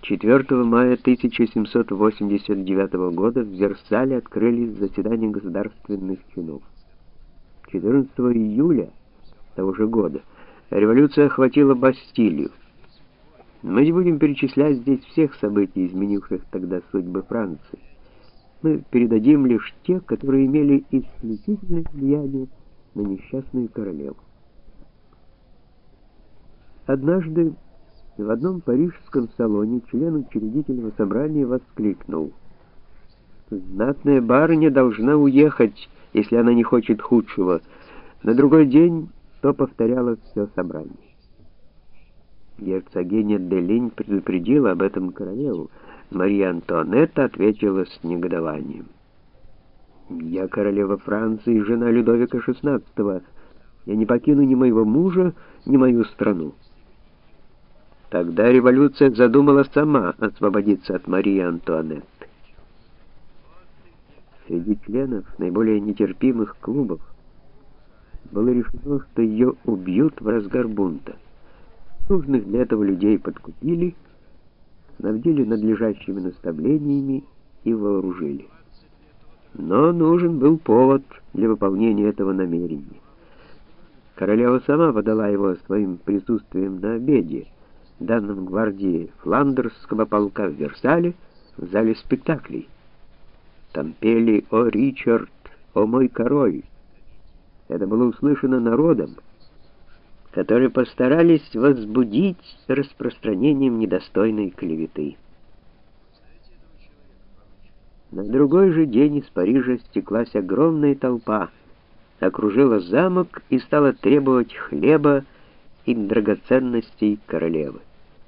4 мая 1789 года в Версале открылись заседания государственных чинов. 14 июля того же года революция охватила Бастилию. Мы не будем перечислять здесь всех событий, изменивших тогда судьбы Франции. Мы передадим лишь те, которые имели исключительное влияние на несчастную королеву. Однажды в одном парижском салоне член учредительного собрания воскликнул: «Знатная барыня должна уехать, если она не хочет худшего». На другой день то повторяло все собрание. Герцогиня де Линь предупредила об этом королеву. Мария Антуанетта ответила с негодованием: «Я королева Франции, жена Людовика XVI. Я не покину ни моего мужа, ни мою страну». Тогда революция задумала сама освободиться от Марии Антуанетты. Среди членов наиболее нетерпимых клубов было решено, что ее убьют в разгар бунта. Нужных для этого людей подкупили, снабдили надлежащими наставлениями и вооружили. Но нужен был повод для выполнения этого намерения. Королева сама подала его своим присутствием на обеде, данном гвардии фландерского полка в Версале, в зале спектаклей. Там пели «О, Ричард! О, мой король!». Это было услышано народом, которые постарались возбудить распространением недостойной клеветы. На другой же день из Парижа стеклась огромная толпа, окружила замок и стала требовать хлеба и драгоценностей королевы.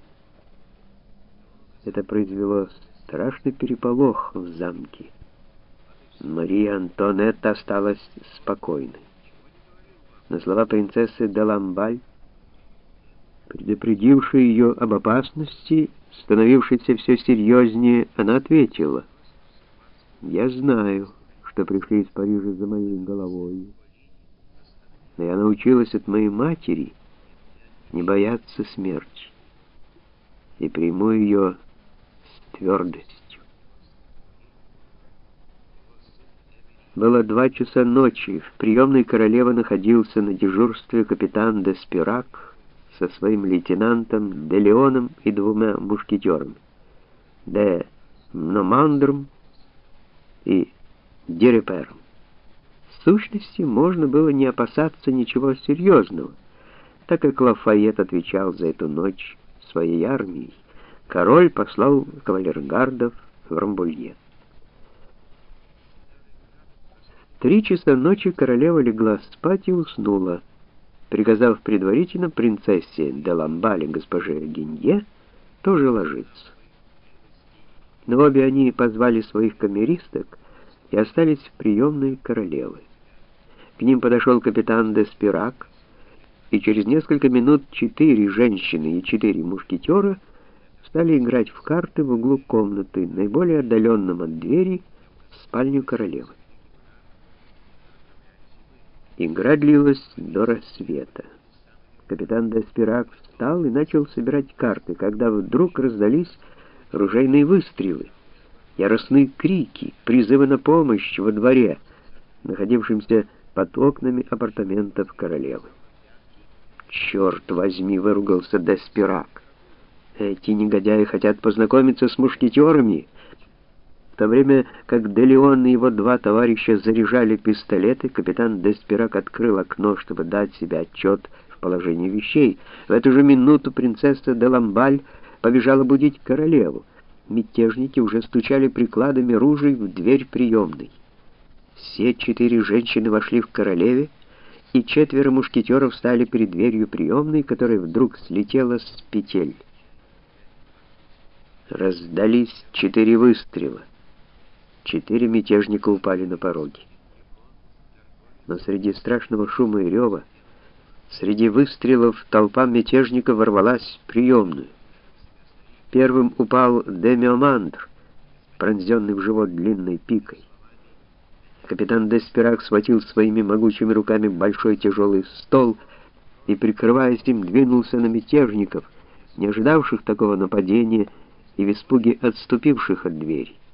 Это произвело страшный переполох в замке. Мария Антуанетта осталась спокойной. На слова принцессы де Ламбаль, предупредившей ее об опасности, становившейся все серьезнее, она ответила: «Я знаю, что пришли из Парижа за моей головой, но я научилась от моей матери не бояться смерти и приму ее с твердостью». Было 2 часа ночи. В приемной королевы находился на дежурстве капитан де Спирак со своим лейтенантом де Леоном и 2 мушкетерами, де Номандром и Дерепером. В сущности, можно было не опасаться ничего серьезного, так как Лафайет отвечал за эту ночь своей армией. Король послал кавалергардов в Рамболье. В 3 часа ночи королева легла спать и уснула, приказав предварительно принцессе де Ламбаль и госпоже Гинье тоже ложиться. Но обе они позвали своих камеристок и остались в приемной королевы. К ним подошел капитан де Спирак, и через несколько минут 4 женщины и 4 мушкетера стали играть в карты в углу комнаты, наиболее отдаленном от двери, в спальню королевы. Игра длилась до рассвета. Капитан де Спирак встал и начал собирать карты, когда вдруг раздались ружейные выстрелы, яростные крики, призывы на помощь во дворе, находившемся под окнами апартаментов королевы. «Черт возьми!» — выругался де Спирак. «Эти негодяи хотят познакомиться с мушкетерами». В то время как де Леон и его 2 товарища заряжали пистолеты, капитан де Спирак открыл окно, чтобы дать себе отчет в положении вещей. В эту же минуту принцесса де Ламбаль побежала будить королеву. Мятежники уже стучали прикладами ружей в дверь приемной. Все 4 женщины вошли в королеве, и 4 мушкетеров стали перед дверью приемной, которая вдруг слетела с петель. Раздались 4 выстрела. 4 мятежника упали на пороге. Но среди страшного шума и рева, среди выстрелов, толпа мятежников ворвалась в приемную. Первым упал де Меомандр, пронзенный в живот длинной пикой. Капитан де Спирак схватил своими могучими руками большой тяжелый стол и, прикрываясь им, двинулся на мятежников, не ожидавших такого нападения и в испуге отступивших от двери.